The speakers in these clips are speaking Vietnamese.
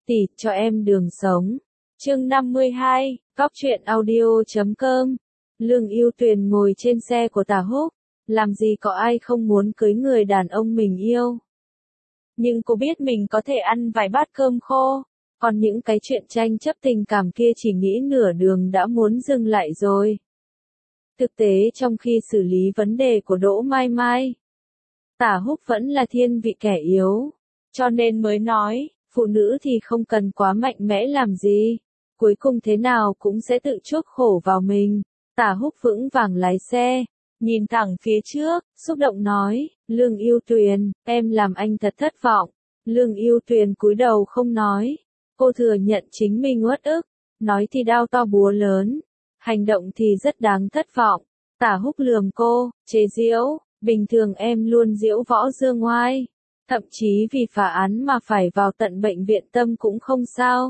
tỷ, cho em đường sống. Chương 52, Góc truyện audio.com. Lương Ưu Tuyền ngồi trên xe của Tả Húc, làm gì có ai không muốn cưới người đàn ông mình yêu. Nhưng cô biết mình có thể ăn vài bát cơm khô, còn những cái chuyện tranh chấp tình cảm kia chỉ nghĩ nửa đường đã muốn dừng lại rồi. Thực tế trong khi xử lý vấn đề của Đỗ Mai Mai, Tả Húc vẫn là thiên vị kẻ yếu, cho nên mới nói, phụ nữ thì không cần quá mạnh mẽ làm gì, cuối cùng thế nào cũng sẽ tự chuốc khổ vào mình. Tả Húc vững vàng lái xe, nhìn thẳng phía trước, xúc động nói, Lương Ưu Tuyền, em làm anh thật thất vọng. Lương Ưu Tuyền cúi đầu không nói, cô thừa nhận chính mình uất ức, nói thì đao to búa lớn, hành động thì rất đáng thất vọng. Tả Húc lườm cô, chế giễu, bình thường em luôn diễu võ dương oai, thậm chí vì phá án mà phải vào tận bệnh viện tâm cũng không sao.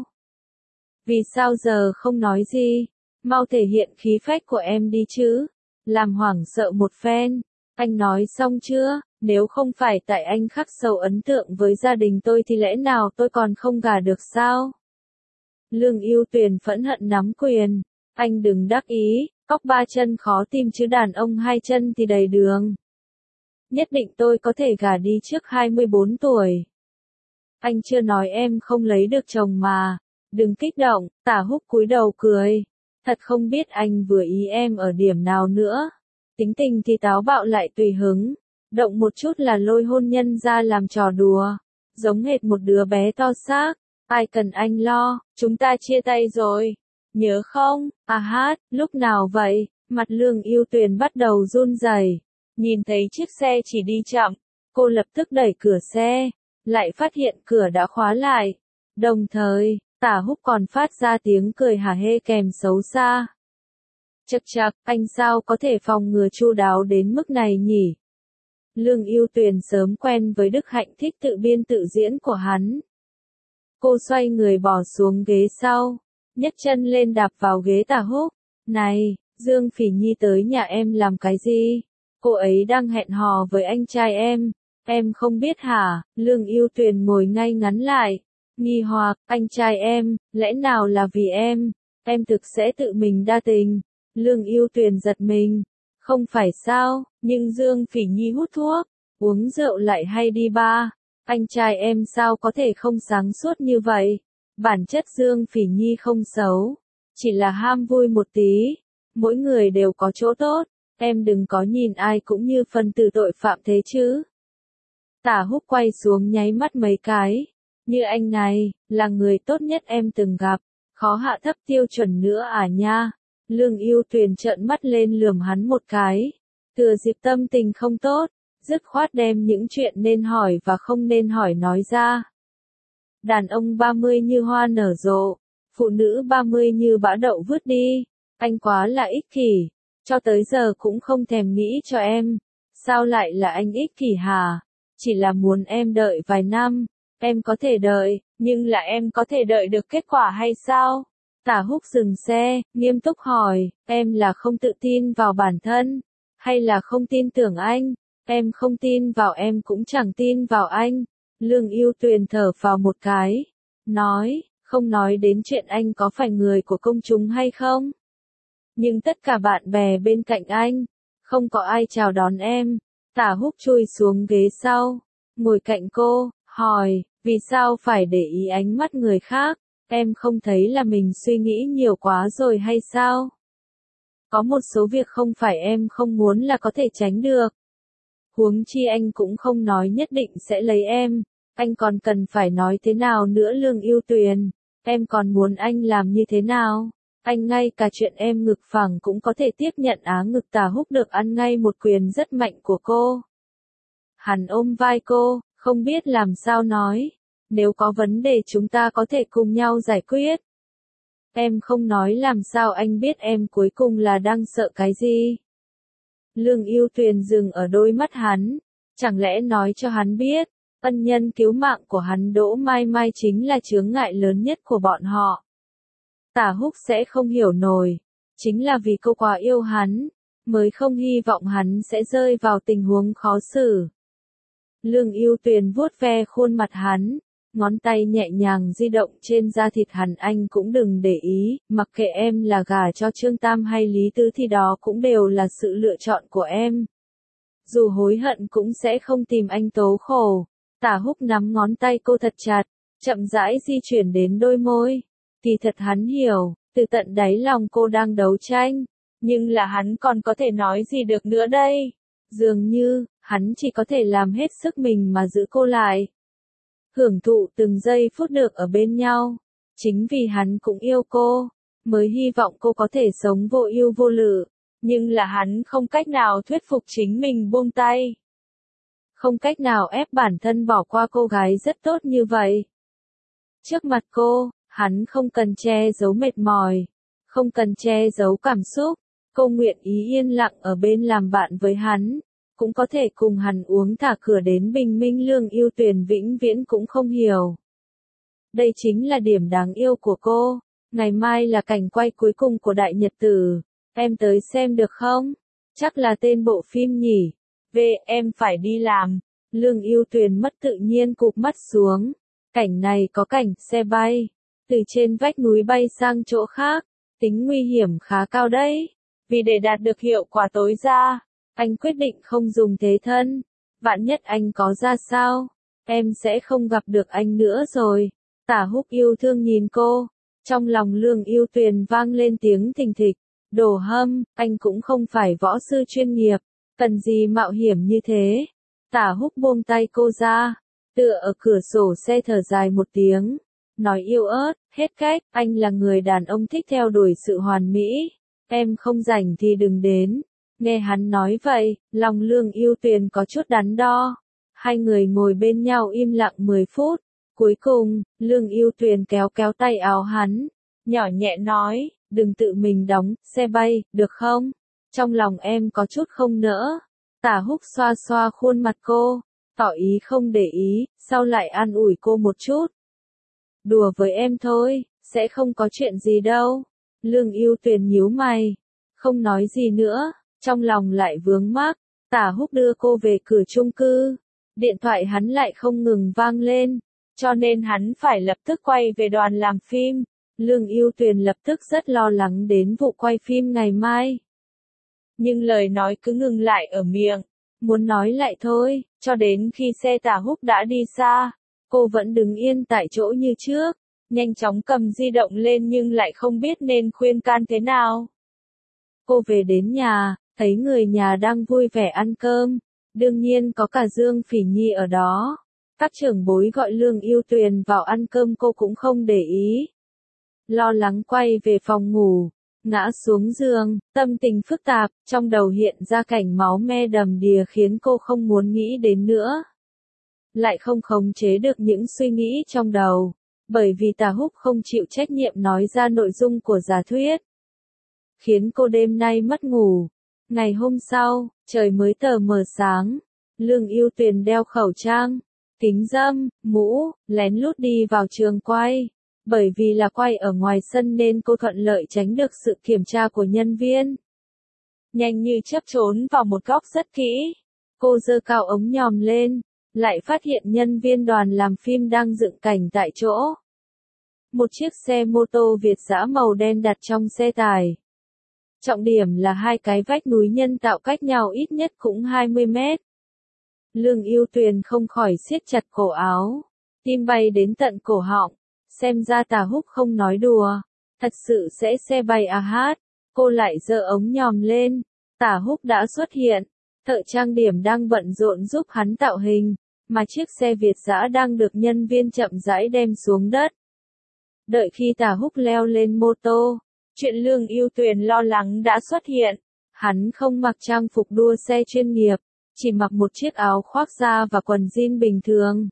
Vì sao giờ không nói gì? Mau thể hiện khí phách của em đi chứ. Làm hoảng sợ một phen. Anh nói xong chưa? Nếu không phải tại anh khắc sâu ấn tượng với gia đình tôi thì lẽ nào tôi còn không gả được sao? Lương Ưu Tuyền phẫn hận nắm quyền. Anh đừng đắc ý, cóc ba chân khó tìm chứ đàn ông hai chân thì đầy đường. Nhất định tôi có thể gả đi trước 24 tuổi. Anh chưa nói em không lấy được chồng mà. Đừng kích động, Tả Húc cúi đầu cười. Thật không biết anh vừa ý em ở điểm nào nữa. Tính tình thì táo bạo lại tùy hứng. Động một chút là lôi hôn nhân ra làm trò đùa. Giống hệt một đứa bé to xác. Ai cần anh lo, chúng ta chia tay rồi. Nhớ không? À hát, lúc nào vậy? Mặt Lương Ưu Tuyền bắt đầu run rẩy. Nhìn thấy chiếc xe chỉ đi chậm, cô lập tức đẩy cửa xe. Lại phát hiện cửa đã khóa lại. Đồng thời, Tả Húc còn phát ra tiếng cười hả hê kèm xấu xa. Chậc chậc, anh sao có thể phòng ngừa chu đáo đến mức này nhỉ? Lương Ưu Tuyền sớm quen với đức hạnh thích tự biên tự diễn của hắn. Cô xoay người bỏ xuống ghế sau, nhấc chân lên đạp vào ghế Tả Húc. Này, Dương Phỉ Nhi tới nhà em làm cái gì? Cô ấy đang hẹn hò với anh trai em không biết hả? Lương Ưu Tuyền ngồi ngay ngắn lại. Nghi hoặc, anh trai em, lẽ nào là vì em thực sẽ tự mình đa tình. Lương Ưu Tuyền giật mình, không phải sao, nhưng Dương Phỉ Nhi hút thuốc, uống rượu lại hay đi bar, anh trai em sao có thể không sáng suốt như vậy. Bản chất Dương Phỉ Nhi không xấu, chỉ là ham vui một tí, mỗi người đều có chỗ tốt, em đừng có nhìn ai cũng như phần tử tội phạm thế chứ. Tả Húc quay xuống nháy mắt mấy cái. Như anh này, là người tốt nhất em từng gặp, khó hạ thấp tiêu chuẩn nữa à nha. Lương Ưu Tuyền trợn mắt lên lườm hắn một cái. Thừa dịp tâm tình không tốt, dứt khoát đem những chuyện nên hỏi và không nên hỏi nói ra. Đàn ông 30 như hoa nở rộ, phụ nữ 30 như bã đậu vứt đi. Anh quá là ích kỷ, cho tới giờ cũng không thèm nghĩ cho em. Sao lại là anh ích kỷ hả? Chỉ là muốn em đợi vài năm. Em có thể đợi, nhưng là em có thể đợi được kết quả hay sao? Tả Húc dừng xe, nghiêm túc hỏi, em là không tự tin vào bản thân, hay là không tin tưởng anh? Em không tin vào em cũng chẳng tin vào anh. Lương Ưu Tuyền thở phào một cái, nói, không nói đến chuyện anh có phải người của công chúng hay không. Nhưng tất cả bạn bè bên cạnh anh, không có ai chào đón em. Tả Húc chui xuống ghế sau, ngồi cạnh cô. Hỏi, vì sao phải để ý ánh mắt người khác, em không thấy là mình suy nghĩ nhiều quá rồi hay sao? Có một số việc không phải em không muốn là có thể tránh được. Huống chi anh cũng không nói nhất định sẽ lấy em, anh còn cần phải nói thế nào nữa Lương Ưu Tuyền, em còn muốn anh làm như thế nào? Anh ngay cả chuyện em ngực phẳng cũng có thể tiếp nhận á. Ngực Tả Húc được ăn ngay một quyền rất mạnh của cô. Hắn ôm vai cô. Không biết làm sao nói, nếu có vấn đề chúng ta có thể cùng nhau giải quyết. Em không nói làm sao anh biết em cuối cùng là đang sợ cái gì. Lương Ưu Tuyền dừng ở đôi mắt hắn, chẳng lẽ nói cho hắn biết, ân nhân cứu mạng của hắn Đỗ Mai Mai chính là chướng ngại lớn nhất của bọn họ. Tả Húc sẽ không hiểu nổi, chính là vì cô quá yêu hắn, mới không hy vọng hắn sẽ rơi vào tình huống khó xử. Lương Ưu Tuyền vuốt ve khuôn mặt hắn, ngón tay nhẹ nhàng di động trên da thịt hắn. Anh cũng đừng để ý, mặc kệ em là gả cho Trương Tam hay Lý Tứ thì đó cũng đều là sự lựa chọn của em. Dù hối hận cũng sẽ không tìm anh tố khổ. Tả Húc nắm ngón tay cô thật chặt, chậm rãi di chuyển đến đôi môi. Kỳ thật hắn hiểu, từ tận đáy lòng cô đang đấu tranh, nhưng là hắn còn có thể nói gì được nữa đây? Dường như, hắn chỉ có thể làm hết sức mình mà giữ cô lại. Hưởng thụ từng giây phút được ở bên nhau. Chính vì hắn cũng yêu cô, mới hy vọng cô có thể sống vô ưu vô lự. Nhưng là hắn không cách nào thuyết phục chính mình buông tay. Không cách nào ép bản thân bỏ qua cô gái rất tốt như vậy. Trước mặt cô, hắn không cần che giấu mệt mỏi, không cần che giấu cảm xúc. Cô nguyện ý yên lặng ở bên làm bạn với hắn, cũng có thể cùng hắn uống thả cửa đến bình minh. Lương Ưu Tuyền vĩnh viễn cũng không hiểu. Đây chính là điểm đáng yêu của cô. Ngày mai là cảnh quay cuối cùng của Đại Nhật Tử. Em tới xem được không? Chắc là tên bộ phim nhỉ? Em phải đi làm. Lương Ưu Tuyền mất tự nhiên cụp mắt xuống. Cảnh này có cảnh xe bay từ trên vách núi bay sang chỗ khác, tính nguy hiểm khá cao đấy. Vì để đạt được hiệu quả tối đa, anh quyết định không dùng thế thân. Vạn nhất anh có ra sao, em sẽ không gặp được anh nữa rồi. Tả Húc yêu thương nhìn cô, trong lòng Lương Ưu Tuyền vang lên tiếng thình thịch. Đồ hâm, anh cũng không phải võ sư chuyên nghiệp, cần gì mạo hiểm như thế. Tả Húc buông tay cô ra, tựa ở cửa sổ xe thở dài một tiếng, nói yếu ớt, hết cách, anh là người đàn ông thích theo đuổi sự hoàn mỹ, em không rảnh thì đừng đến. Nghe hắn nói vậy, lòng Lương Ưu Tuyền có chút đắn đo. Hai người ngồi bên nhau im lặng 10 phút, cuối cùng, Lương Ưu Tuyền kéo kéo tay áo hắn, nhỏ nhẹ nói, đừng tự mình đóng xe bay, được không? Trong lòng em có chút không nỡ. Tả Húc xoa xoa khuôn mặt cô, tỏ ý không để ý, sau lại an ủi cô một chút. Đùa với em thôi, sẽ không có chuyện gì đâu. Lương Ưu Tuyền nhíu mày, không nói gì nữa, trong lòng lại vướng mắc. Tả Húc đưa cô về cửa chung cư, điện thoại hắn lại không ngừng vang lên, cho nên hắn phải lập tức quay về đoàn làm phim. Lương Ưu Tuyền lập tức rất lo lắng đến vụ quay phim ngày mai. Nhưng lời nói cứ ngừng lại ở miệng, muốn nói lại thôi, cho đến khi xe Tả Húc đã đi xa, cô vẫn đứng yên tại chỗ như trước, nhanh chóng cầm di động lên nhưng lại không biết nên khuyên can thế nào. Cô về đến nhà, thấy người nhà đang vui vẻ ăn cơm, đương nhiên có cả Dương Phỉ Nhi ở đó. Các trưởng bối gọi Lương Ưu Tuyền vào ăn cơm cô cũng không để ý. Lo lắng quay về phòng ngủ, ngã xuống giường, tâm tình phức tạp, trong đầu hiện ra cảnh máu me đầm đìa khiến cô không muốn nghĩ đến nữa. Lại không khống chế được những suy nghĩ trong đầu, bởi vì Tả Húc không chịu trách nhiệm nói ra nội dung của giả thuyết, khiến cô đêm nay mất ngủ. Ngày hôm sau, trời mới tờ mờ sáng, Lương Ưu Tuyền đeo khẩu trang, kính râm, mũ, lén lút đi vào trường quay. Bởi vì là quay ở ngoài sân nên cô thuận lợi tránh được sự kiểm tra của nhân viên. Nhanh như chớp trốn vào một góc rất kỹ. Cô giơ cao ống nhòm lên, lại phát hiện nhân viên đoàn làm phim đang dựng cảnh tại chỗ. Một chiếc xe mô tô Việt dã màu đen đặt trong xe tải. Trọng điểm là hai cái vách núi nhân tạo cách nhau ít nhất cũng 20 mét. Lương Ưu Tuyền không khỏi siết chặt cổ áo, tim bay đến tận cổ họng. Xem ra Tả Húc không nói đùa, thật sự sẽ xe bay à hát. Cô lại giơ ống nhòm lên, Tả Húc đã xuất hiện, thợ trang điểm đang bận rộn giúp hắn tạo hình, mà chiếc xe Việt dã đang được nhân viên chậm rãi đem xuống đất. Đợi khi Tả Húc leo lên mô tô, chuyện Lương Ưu Tuyền lo lắng đã xuất hiện. Hắn không mặc trang phục đua xe chuyên nghiệp, chỉ mặc một chiếc áo khoác da và quần jean bình thường.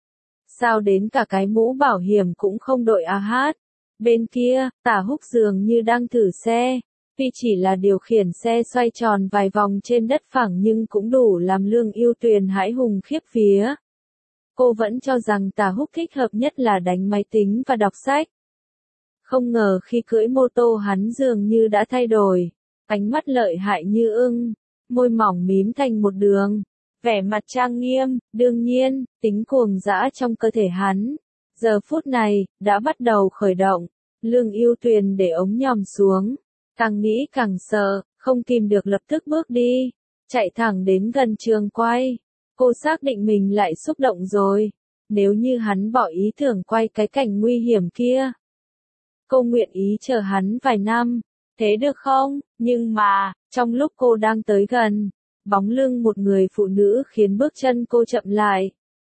Sao đến cả cái mũ bảo hiểm cũng không đội à hát. Bên kia, Tả Húc dường như đang thử xe, tuy chỉ là điều khiển xe xoay tròn vài vòng trên đất phẳng nhưng cũng đủ làm Lương Ưu Tuyền hãi hùng khiếp vía. Cô vẫn cho rằng Tả Húc thích hợp nhất là đánh máy tính và đọc sách. Không ngờ khi cưỡi mô tô hắn dường như đã thay đổi, ánh mắt lợi hại như ưng, môi mỏng mím thành một đường. Vẻ mặt trang nghiêm, đương nhiên, tính cuồng dã trong cơ thể hắn, Giờ phút này, đã bắt đầu khởi động. Lương Ưu Tuyền để ống nhòm xuống. Càng nghĩ càng sợ, không kìm được lập tức bước đi. Chạy thẳng đến gần trường quay. Cô xác định mình lại xúc động rồi. Nếu như hắn bỏ ý tưởng quay cái cảnh nguy hiểm kia. Cô nguyện ý chờ hắn vài năm. Thế được không? Nhưng mà, trong lúc cô đang tới gần, bóng lưng một người phụ nữ khiến bước chân cô chậm lại.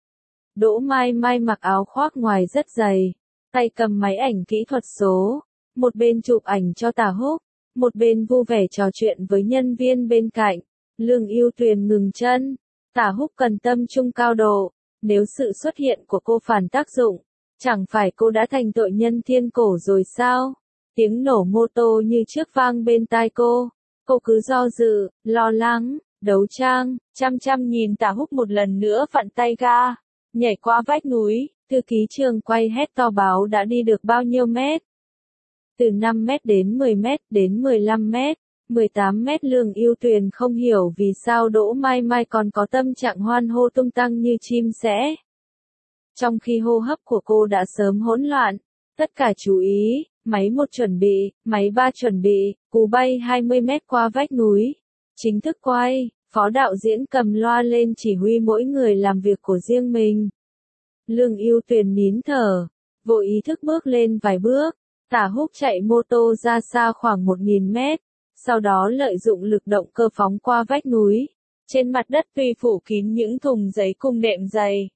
Đỗ Mai Mai mặc áo khoác ngoài rất dày, tay cầm máy ảnh kỹ thuật số, một bên chụp ảnh cho Tả Húc, một bên vui vẻ trò chuyện với nhân viên bên cạnh. Lương Ưu Tuyền ngừng chân, Tả Húc cần tâm trung cao độ, nếu sự xuất hiện của cô phản tác dụng, chẳng phải cô đã thành tội nhân thiên cổ rồi sao? Tiếng nổ mô tô như trước vang bên tai cô cứ do dự, lo lắng, đấu trang, chăm chăm nhìn Tả Húc một lần nữa vặn tay ga, nhảy qua vách núi. Thư ký trường quay hét to báo đã đi được bao nhiêu mét. Từ 5 mét đến 10 mét đến 15 mét, 18 mét. Lương Ưu Tuyền không hiểu vì sao Đỗ Mai Mai còn có tâm trạng hoan hô tung tăng như chim sẻ. Trong khi hô hấp của cô đã sớm hỗn loạn, tất cả chú ý, máy 1 chuẩn bị, máy 3 chuẩn bị, cú bay 20 mét qua vách núi. Chính thức quay, phó đạo diễn cầm loa lên chỉ huy mỗi người làm việc của riêng mình. Lương Ưu Tuyền nín thở, vô ý thức bước lên vài bước. Tả Húc chạy mô tô ra xa khoảng 1000 mét, sau đó lợi dụng lực động cơ phóng qua vách núi. Trên mặt đất tuy phủ kín những thùng giấy cùng đệm dày,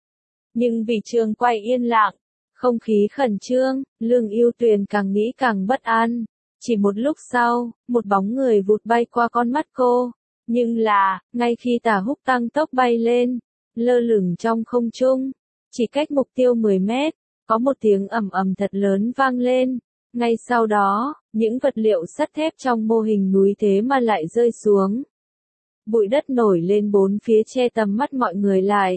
nhưng vì trường quay yên lặng, không khí khẩn trương, Lương Ưu Tuyền càng nghĩ càng bất an. Chỉ một lúc sau, một bóng người vụt bay qua con mắt cô, nhưng là, ngay khi Tả Húc tăng tốc bay lên, lơ lửng trong không trung, chỉ cách mục tiêu 10 mét, có một tiếng ầm ầm thật lớn vang lên. Ngay sau đó, những vật liệu sắt thép trong mô hình núi thế mà lại rơi xuống. Bụi đất nổi lên bốn phía che tầm mắt mọi người lại.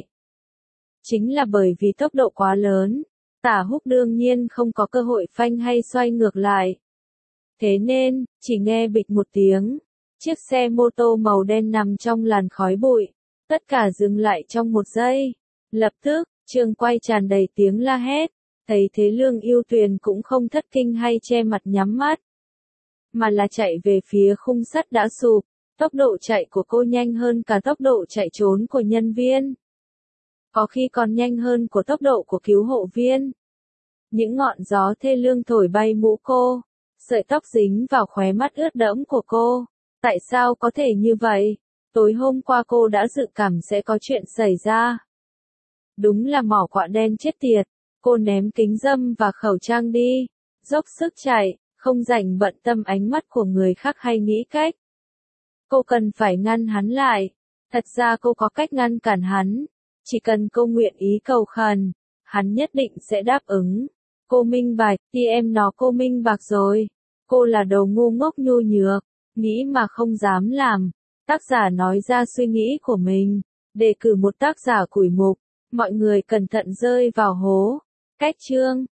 Chính là bởi vì tốc độ quá lớn, Tả Húc đương nhiên không có cơ hội phanh hay xoay ngược lại. Thế nên, chỉ nghe bịch một tiếng, chiếc xe mô tô màu đen nằm trong làn khói bụi. Tất cả dừng lại trong một giây. Lập tức, trường quay tràn đầy tiếng la hét. Thấy thế Lương Ưu Tuyền cũng không thất kinh hay che mặt nhắm mắt, mà là chạy về phía khung sắt đã sụp. Tốc độ chạy của cô nhanh hơn cả tốc độ chạy trốn của nhân viên. Có khi còn nhanh hơn của tốc độ của cứu hộ viên. Những ngọn gió thê lương thổi bay mũ cô, sợi tóc dính vào khóe mắt ướt đẫm của cô. Tại sao có thể như vậy? Tối hôm qua cô đã dự cảm sẽ có chuyện xảy ra. Đúng là mỏ quạ đen chết tiệt. Cô ném kính râm và khẩu trang đi, dốc sức chạy, không rảnh bận tâm ánh mắt của người khác hay nghĩ cách. Cô cần phải ngăn hắn lại. Thật ra cô có cách ngăn cản hắn. Chỉ cần cô nguyện ý cầu khẩn, hắn nhất định sẽ đáp ứng. Cô minh bạch, cô minh bạch rồi. Cô là đồ ngu ngốc nhu nhược, nghĩ mà không dám làm. Tác giả nói ra suy nghĩ của mình. Đề cử một tác giả củi mục, mọi người cẩn thận rơi vào hố. Cách chương